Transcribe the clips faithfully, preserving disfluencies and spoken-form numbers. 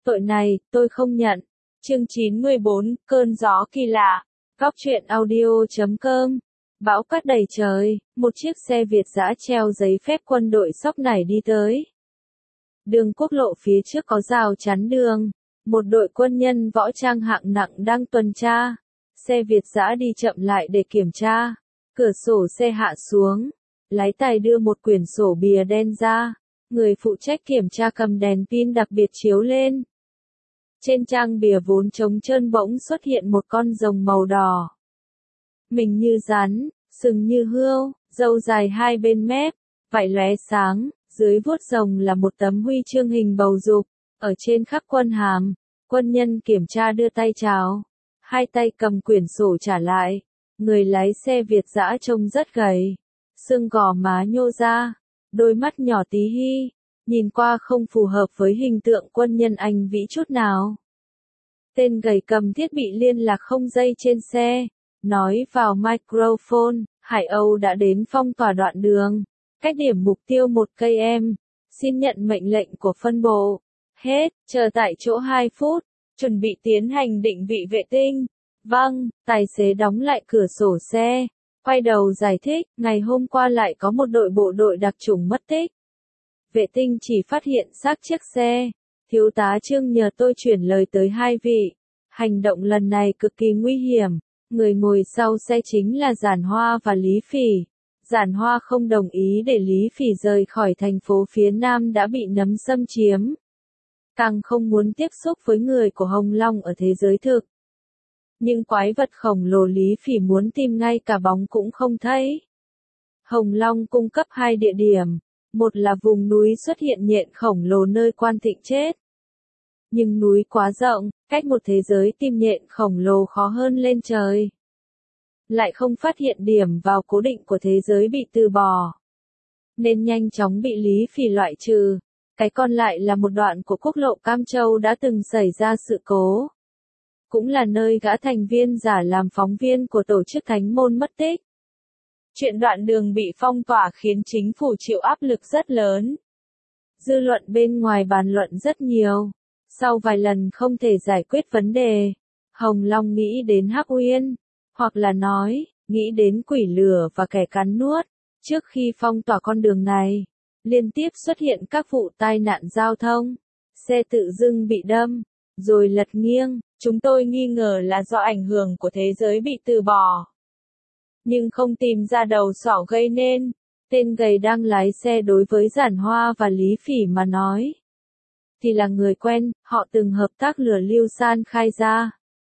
Tội này, tôi không nhận. Chương chín mươi bốn, cơn gió kỳ lạ. Góc truyện audio chấm com. Bão cát đầy trời, một chiếc xe Việt dã treo giấy phép quân đội xốc nảy đi tới. Đường quốc lộ phía trước có rào chắn đường. Một đội quân nhân võ trang hạng nặng đang tuần tra. Xe Việt dã đi chậm lại để kiểm tra. Cửa sổ xe hạ xuống. Lái tài đưa một quyển sổ bìa đen ra. Người phụ trách kiểm tra cầm đèn pin đặc biệt chiếu lên. Trên trang bìa vốn trống trơn bỗng xuất hiện một con rồng màu đỏ. Mình như rắn, sừng như hươu, râu dài hai bên mép, vảy lóe sáng, dưới vuốt rồng là một tấm huy chương hình bầu dục, ở trên khắc quân hàm. Quân nhân kiểm tra đưa tay chào, hai tay cầm quyển sổ trả lại. Người lái xe Việt dã trông rất gầy, xương gò má nhô ra, đôi mắt nhỏ tí hi, nhìn qua không phù hợp với hình tượng quân nhân Anh vĩ chút nào. Tên gầy cầm thiết bị liên lạc không dây trên xe, nói vào microphone, Hải Âu đã đến phong tỏa đoạn đường, cách điểm mục tiêu một cây em, xin nhận mệnh lệnh của phân bộ. Hết, chờ tại chỗ hai phút, chuẩn bị tiến hành định vị vệ tinh. Vâng, tài xế đóng lại cửa sổ xe, quay đầu giải thích, ngày hôm qua lại có một đội bộ đội đặc chủng mất tích. Vệ tinh chỉ phát hiện xác chiếc xe. Thiếu tá Trương nhờ tôi chuyển lời tới hai vị. Hành động lần này cực kỳ nguy hiểm. Người ngồi sau xe chính là Giản Hoa và Lý Phỉ. Giản Hoa không đồng ý để Lý Phỉ rời khỏi thành phố phía Nam đã bị nấm xâm chiếm. Càng không muốn tiếp xúc với người của Hồng Long ở thế giới thực. Nhưng quái vật khổng lồ Lý Phỉ muốn tìm ngay cả bóng cũng không thấy. Hồng Long cung cấp hai địa điểm. Một là vùng núi xuất hiện nhện khổng lồ nơi Quan Thịnh chết. Nhưng núi quá rộng, cách một thế giới tìm nhện khổng lồ khó hơn lên trời. Lại không phát hiện điểm vào cố định của thế giới bị từ bỏ. Nên nhanh chóng bị Lý Phỉ loại trừ. Cái còn lại là một đoạn của quốc lộ Cam Châu đã từng xảy ra sự cố. Cũng là nơi gã thành viên giả làm phóng viên của tổ chức Thánh Môn mất tích. Chuyện đoạn đường bị phong tỏa khiến chính phủ chịu áp lực rất lớn. Dư luận bên ngoài bàn luận rất nhiều. Sau vài lần không thể giải quyết vấn đề, Hồng Long nghĩ đến Hắc Uyên, hoặc là nói, nghĩ đến quỷ lửa và kẻ cắn nuốt. Trước khi phong tỏa con đường này, liên tiếp xuất hiện các vụ tai nạn giao thông, xe tự dưng bị đâm, rồi lật nghiêng. Chúng tôi nghi ngờ là do ảnh hưởng của thế giới bị từ bỏ. Nhưng không tìm ra đầu sỏ gây nên. Tên gầy đang lái xe đối với Giản Hoa và Lý Phỉ mà nói. Thì là người quen, họ từng hợp tác lừa Lưu San khai ra.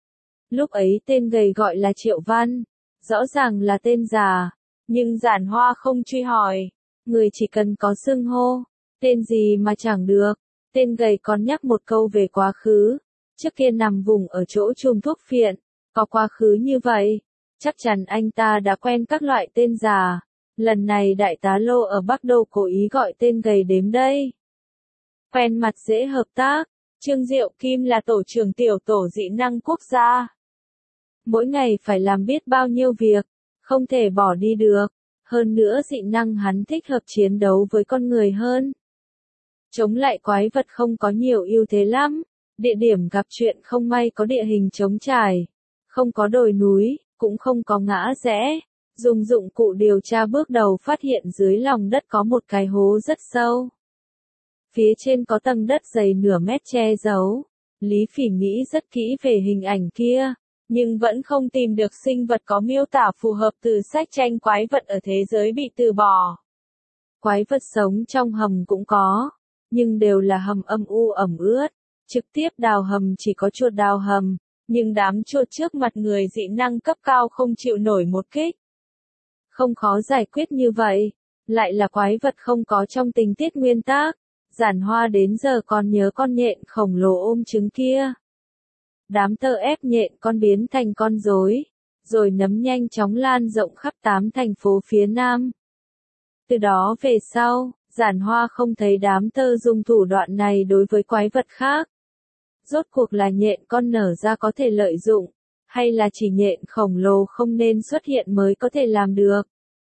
Lúc ấy tên gầy gọi là Triệu Văn. Rõ ràng là tên già. Nhưng Giản Hoa không truy hỏi. Người chỉ cần có xưng hô. Tên gì mà chẳng được. Tên gầy còn nhắc một câu về quá khứ. Trước kia nằm vùng ở chỗ chùm thuốc phiện. Có quá khứ như vậy. Chắc chắn anh ta đã quen các loại tên già. Lần này đại tá Lô ở Bắc Đô cố ý gọi tên gầy đếm đây. Quen mặt dễ hợp tác. Trương Diệu Kim là tổ trưởng tiểu tổ dị năng quốc gia. Mỗi ngày phải làm biết bao nhiêu việc. Không thể bỏ đi được. Hơn nữa dị năng hắn thích hợp chiến đấu với con người hơn. Chống lại quái vật không có nhiều ưu thế lắm. Địa điểm gặp chuyện không may có địa hình trống trải. Không có đồi núi. Cũng không có ngã rẽ. Dùng dụng cụ điều tra bước đầu phát hiện dưới lòng đất có một cái hố rất sâu. Phía trên có tầng đất dày nửa mét che giấu. Lý Phỉ nghĩ rất kỹ về hình ảnh kia, nhưng vẫn không tìm được sinh vật có miêu tả phù hợp từ sách tranh quái vật ở thế giới bị từ bỏ. Quái vật sống trong hầm cũng có, nhưng đều là hầm âm u ẩm ướt. Trực tiếp đào hầm chỉ có chuột đào hầm. Nhưng đám chuột trước mặt người dị năng cấp cao không chịu nổi một kích. Không khó giải quyết như vậy. Lại là quái vật không có trong tình tiết nguyên tác. Giản Hoa đến giờ còn nhớ con nhện khổng lồ ôm trứng kia. Đám tơ ép nhện con biến thành con rối. Rồi nấm nhanh chóng lan rộng khắp tám thành phố phía Nam. Từ đó về sau, Giản Hoa không thấy đám tơ dùng thủ đoạn này đối với quái vật khác. Rốt cuộc là nhện con nở ra có thể lợi dụng, hay là chỉ nhện khổng lồ không nên xuất hiện mới có thể làm được.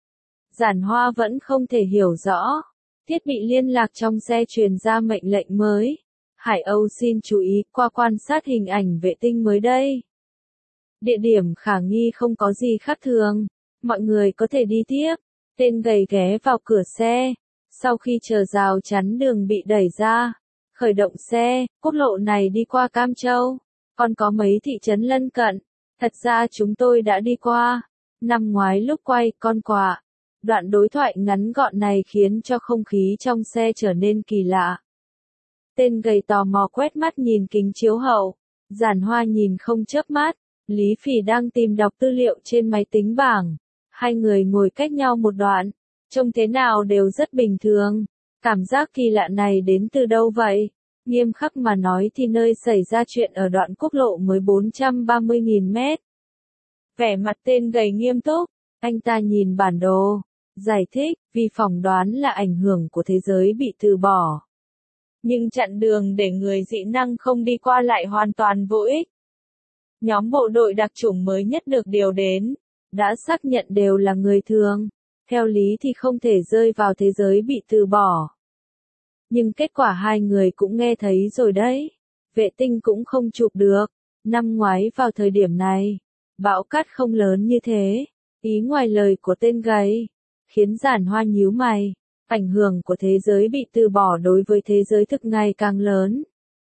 Giản Hoa vẫn không thể hiểu rõ. Thiết bị liên lạc trong xe truyền ra mệnh lệnh mới. Hải Âu xin chú ý qua quan sát hình ảnh vệ tinh mới đây. Địa điểm khả nghi không có gì khác thường. Mọi người có thể đi tiếp. Tên gầy ghé vào cửa xe. Sau khi chờ rào chắn đường bị đẩy ra, khởi động xe, quốc lộ này đi qua Cam Châu. Còn có mấy thị trấn lân cận. Thật ra chúng tôi đã đi qua. Năm ngoái lúc quay con quạ. Đoạn đối thoại ngắn gọn này khiến cho không khí trong xe trở nên kỳ lạ. Tên gầy tò mò quét mắt nhìn kính chiếu hậu. Giản Hoa nhìn không chớp mắt. Lý Phỉ đang tìm đọc tư liệu trên máy tính bảng. Hai người ngồi cách nhau một đoạn. Trông thế nào đều rất bình thường. Cảm giác kỳ lạ này đến từ đâu vậy? Nghiêm khắc mà nói thì nơi xảy ra chuyện ở đoạn quốc lộ mới bốn trăm ba mươi nghìn mét. Vẻ mặt tên gầy nghiêm túc. Anh ta nhìn bản đồ. Giải thích, vì phỏng đoán là ảnh hưởng của thế giới bị từ bỏ. Nhưng chặn đường để người dị năng không đi qua lại hoàn toàn vô ích. Nhóm bộ đội đặc chủng mới nhất được điều đến, đã xác nhận đều là người thường. Theo lý thì không thể rơi vào thế giới bị từ bỏ. Nhưng kết quả hai người cũng nghe thấy rồi đấy. Vệ tinh cũng không chụp được. Năm ngoái vào thời điểm này, bão cát không lớn như thế. Ý ngoài lời của tên gầy, khiến Giản Hoa nhíu mày. Ảnh hưởng của thế giới bị từ bỏ đối với thế giới thực ngày càng lớn.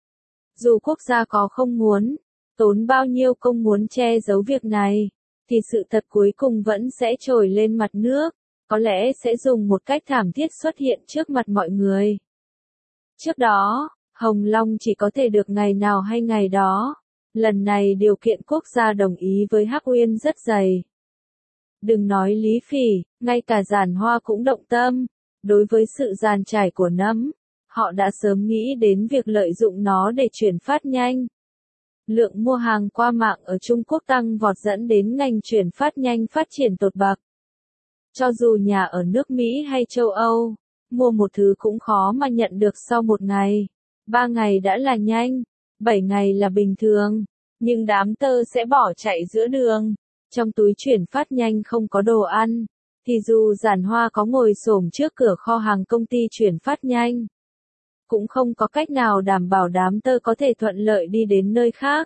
Dù quốc gia có không muốn, tốn bao nhiêu công muốn che giấu việc này, thì sự thật cuối cùng vẫn sẽ trồi lên mặt nước, có lẽ sẽ dùng một cách thảm thiết xuất hiện trước mặt mọi người. Trước đó, Hồng Long chỉ có thể được ngày nào hay ngày đó. Lần này điều kiện quốc gia đồng ý với Hắc Uyên rất dày. Đừng nói Lý Phỉ, ngay cả Giản Hoa cũng động tâm. Đối với sự dàn trải của nấm, họ đã sớm nghĩ đến việc lợi dụng nó để chuyển phát nhanh. Lượng mua hàng qua mạng ở Trung Quốc tăng vọt dẫn đến ngành chuyển phát nhanh phát triển tột bậc. Cho dù nhà ở nước Mỹ hay châu Âu, mua một thứ cũng khó mà nhận được sau một ngày. Ba ngày đã là nhanh, bảy ngày là bình thường. Nhưng đám tơ sẽ bỏ chạy giữa đường. Trong túi chuyển phát nhanh không có đồ ăn. Thì dù Giản Hoa có ngồi xổm trước cửa kho hàng công ty chuyển phát nhanh, cũng không có cách nào đảm bảo đám tơ có thể thuận lợi đi đến nơi khác.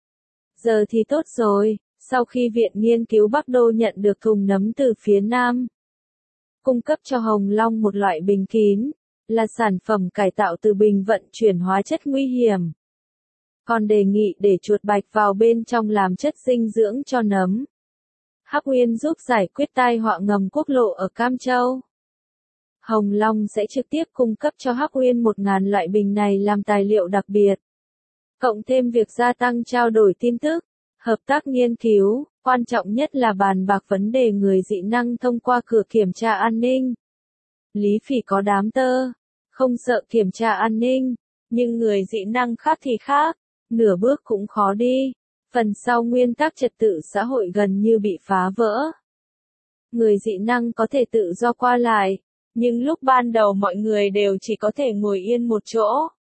Giờ thì tốt rồi, sau khi Viện Nghiên cứu Bắc Đô nhận được thùng nấm từ phía Nam, cung cấp cho Hồng Long một loại bình kín, là sản phẩm cải tạo từ bình vận chuyển hóa chất nguy hiểm. Còn đề nghị để chuột bạch vào bên trong làm chất dinh dưỡng cho nấm. Hắc Uyên giúp giải quyết tai họa ngầm quốc lộ ở Cam Châu. Hồng Long sẽ trực tiếp cung cấp cho Hắc Uyên một nghìn loại bình này làm tài liệu đặc biệt. Cộng thêm việc gia tăng trao đổi tin tức, hợp tác nghiên cứu, quan trọng nhất là bàn bạc vấn đề người dị năng thông qua cửa kiểm tra an ninh. Lý Phỉ có đám tơ, không sợ kiểm tra an ninh, nhưng người dị năng khác thì khác, nửa bước cũng khó đi. Phần sau nguyên tắc trật tự xã hội gần như bị phá vỡ. Người dị năng có thể tự do qua lại, nhưng lúc ban đầu mọi người đều chỉ có thể ngồi yên một chỗ.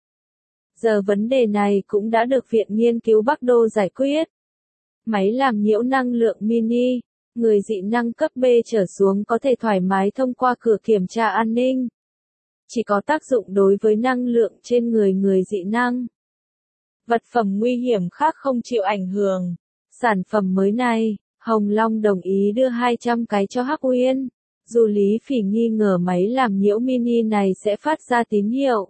Giờ vấn đề này cũng đã được Viện Nghiên cứu Bắc Đô giải quyết. Máy làm nhiễu năng lượng mini, người dị năng cấp B trở xuống có thể thoải mái thông qua cửa kiểm tra an ninh. Chỉ có tác dụng đối với năng lượng trên người người dị năng. Vật phẩm nguy hiểm khác không chịu ảnh hưởng. Sản phẩm mới này, Hồng Long đồng ý đưa hai trăm cái cho Hắc Uyên. Dù Lý Phỉ nghi ngờ máy làm nhiễu mini này sẽ phát ra tín hiệu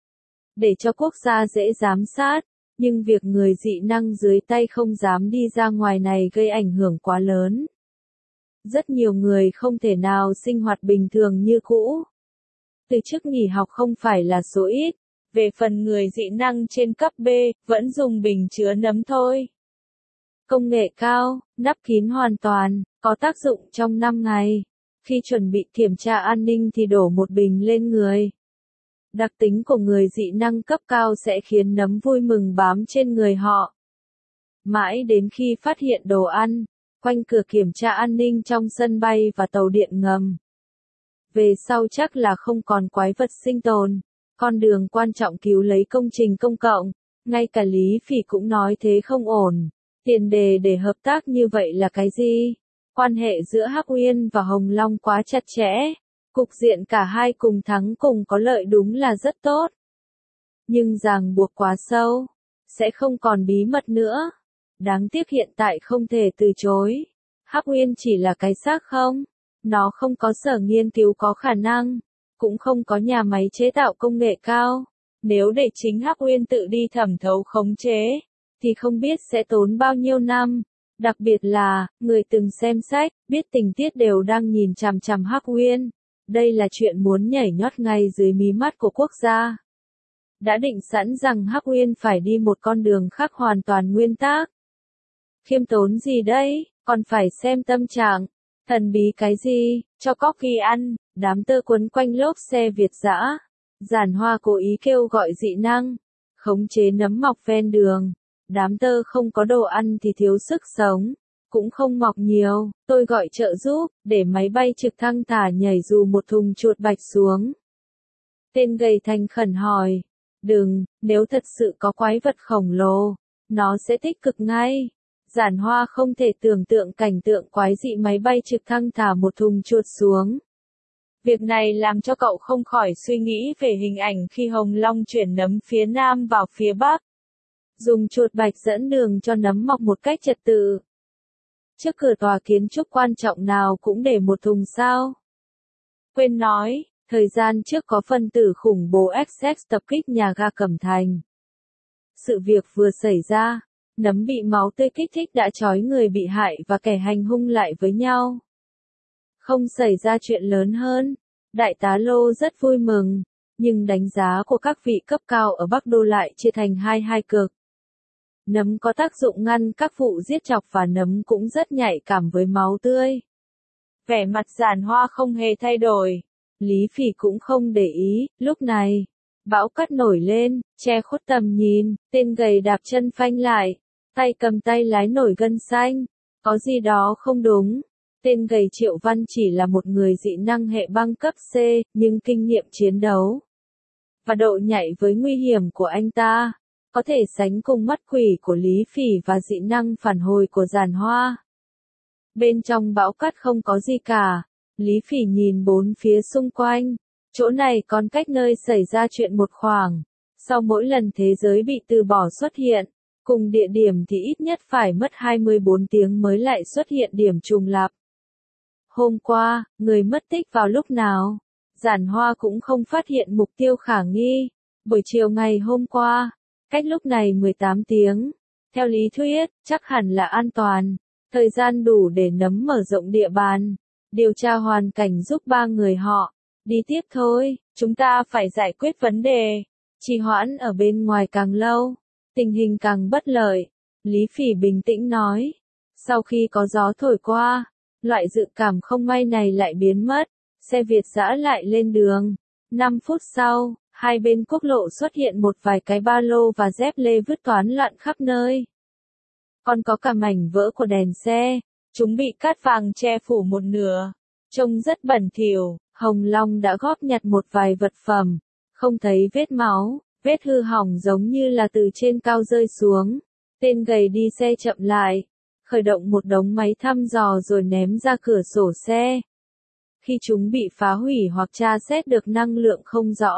để cho quốc gia dễ giám sát, nhưng việc người dị năng dưới tay không dám đi ra ngoài này gây ảnh hưởng quá lớn. Rất nhiều người không thể nào sinh hoạt bình thường như cũ. Từ chức nghỉ học không phải là số ít. Về phần người dị năng trên cấp B, vẫn dùng bình chứa nấm thôi. Công nghệ cao, nắp kín hoàn toàn, có tác dụng trong năm ngày. Khi chuẩn bị kiểm tra an ninh thì đổ một bình lên người. Đặc tính của người dị năng cấp cao sẽ khiến nấm vui mừng bám trên người họ. Mãi đến khi phát hiện đồ ăn, quanh cửa kiểm tra an ninh trong sân bay và tàu điện ngầm. Về sau chắc là không còn quái vật sinh tồn. Con đường quan trọng cứu lấy công trình công cộng, ngay cả Lý Phỉ cũng nói thế không ổn. Tiền đề để hợp tác như vậy là cái gì? Quan hệ giữa Hắc Uyên và Hồng Long quá chặt chẽ. Cục diện cả hai cùng thắng cùng có lợi đúng là rất tốt. nhưng ràng buộc quá sâu, sẽ không còn bí mật nữa. Đáng tiếc hiện tại không thể từ chối. Hắc Uyên chỉ là cái xác không, nó không có sở nghiên cứu có khả năng, cũng không có nhà máy chế tạo công nghệ cao. Nếu để chính Hắc Uyên tự đi thẩm thấu khống chế, thì không biết sẽ tốn bao nhiêu năm. Đặc biệt là, người từng xem sách, biết tình tiết đều đang nhìn chằm chằm Hắc Uyên. Đây là chuyện muốn nhảy nhót ngay dưới mí mắt của quốc gia. Đã định sẵn rằng Hắc Uyên phải đi một con đường khác hoàn toàn nguyên tắc. Khiêm tốn gì đấy, còn phải xem tâm trạng. Thần bí cái gì, cho cocky ăn, đám tơ quấn quanh lốp xe Việt dã. Giản Hoa cố ý kêu gọi dị năng, khống chế nấm mọc ven đường. Đám tơ không có đồ ăn thì thiếu sức sống, cũng không mọc nhiều, tôi gọi trợ giúp, để máy bay trực thăng thả nhảy dù một thùng chuột bạch xuống. Tên gầy thành khẩn hỏi, đừng, nếu thật sự có quái vật khổng lồ, nó sẽ tích cực ngay. Giản Hoa không thể tưởng tượng cảnh tượng quái dị máy bay trực thăng thả một thùng chuột xuống. Việc này làm cho cậu không khỏi suy nghĩ về hình ảnh khi Hồng Long chuyển nấm phía Nam vào phía Bắc. Dùng chuột bạch dẫn đường cho nấm mọc một cách trật tự. Trước cửa tòa kiến trúc quan trọng nào cũng để một thùng sao. Quên nói, thời gian trước có phân tử khủng bố ích ích tập kích nhà ga Cẩm Thành. Sự việc vừa xảy ra, nấm bị máu tươi kích thích đã trói người bị hại và kẻ hành hung lại với nhau. Không xảy ra chuyện lớn hơn, Đại tá Lô rất vui mừng, nhưng đánh giá của các vị cấp cao ở Bắc Đô lại chia thành hai hai cực. Nấm có tác dụng ngăn các vụ giết chóc và nấm cũng rất nhạy cảm với máu tươi. Vẻ mặt Giản Hoa không hề thay đổi. Lý Phỉ cũng không để ý, lúc này, bão cát nổi lên, che khuất tầm nhìn, tên gầy đạp chân phanh lại, tay cầm tay lái nổi gân xanh, có gì đó không đúng. Tên gầy Triệu Văn chỉ là một người dị năng hệ băng cấp C, nhưng kinh nghiệm chiến đấu và độ nhạy với nguy hiểm của anh ta có thể sánh cùng mắt quỷ của Lý Phỉ và dị năng phản hồi của Giản Hoa. Bên trong bão cát không có gì cả. Lý Phỉ nhìn bốn phía xung quanh. Chỗ này còn cách nơi xảy ra chuyện một khoảng. Sau mỗi lần thế giới bị từ bỏ xuất hiện, cùng địa điểm thì ít nhất phải mất hai mươi bốn tiếng mới lại xuất hiện điểm trùng lặp. Hôm qua, người mất tích vào lúc nào? Giản Hoa cũng không phát hiện mục tiêu khả nghi. Buổi chiều ngày hôm qua, cách lúc này mười tám tiếng. Theo lý thuyết, chắc hẳn là an toàn. Thời gian đủ để nấm mở rộng địa bàn. Điều tra hoàn cảnh giúp ba người họ. Đi tiếp thôi, chúng ta phải giải quyết vấn đề. Trì hoãn ở bên ngoài càng lâu, tình hình càng bất lợi. Lý Phỉ bình tĩnh nói. Sau khi có gió thổi qua, loại dự cảm không may này lại biến mất. Xe Việt dã lại lên đường. năm phút sau, hai bên quốc lộ xuất hiện một vài cái ba lô và dép lê vứt toán loạn khắp nơi. Còn có cả mảnh vỡ của đèn xe. Chúng bị cát vàng che phủ một nửa. Trông rất bẩn thỉu. Hồng Long đã góp nhặt một vài vật phẩm. Không thấy vết máu, vết hư hỏng giống như là từ trên cao rơi xuống. Tên gầy đi xe chậm lại. Khởi động một đống máy thăm dò rồi ném ra cửa sổ xe. Khi chúng bị phá hủy hoặc tra xét được năng lượng không rõ,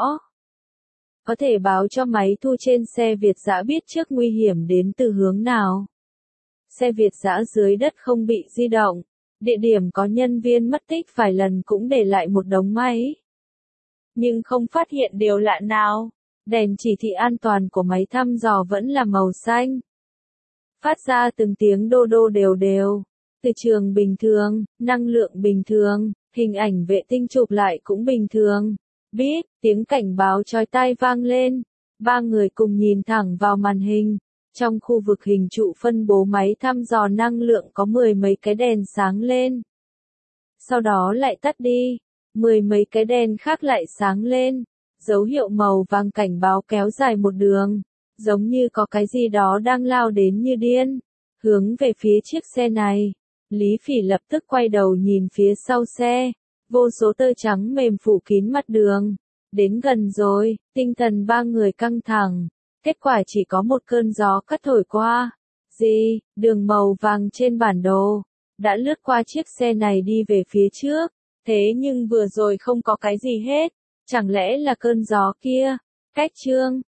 có thể báo cho máy thu trên xe Việt dã biết trước nguy hiểm đến từ hướng nào. Xe Việt dã dưới đất không bị di động. Địa điểm có nhân viên mất tích vài lần cũng để lại một đống máy. Nhưng không phát hiện điều lạ nào. Đèn chỉ thị an toàn của máy thăm dò vẫn là màu xanh. Phát ra từng tiếng đô đô đều đều. Từ trường bình thường, năng lượng bình thường, hình ảnh vệ tinh chụp lại cũng bình thường. Bíp, tiếng cảnh báo chói tai vang lên. Ba người cùng nhìn thẳng vào màn hình. Trong khu vực hình trụ phân bố máy thăm dò năng lượng có mười mấy cái đèn sáng lên. Sau đó lại tắt đi. Mười mấy cái đèn khác lại sáng lên. Dấu hiệu màu vàng cảnh báo kéo dài một đường. Giống như có cái gì đó đang lao đến như điên. Hướng về phía chiếc xe này. Lý Phỉ lập tức quay đầu nhìn phía sau xe. Vô số tơ trắng mềm phủ kín mặt đường. Đến gần rồi, tinh thần ba người căng thẳng. Kết quả chỉ có một cơn gió cắt thổi qua. Gì, đường màu vàng trên bản đồ. Đã lướt qua chiếc xe này đi về phía trước. Thế nhưng vừa rồi không có cái gì hết. Chẳng lẽ là cơn gió kia? Cách chương.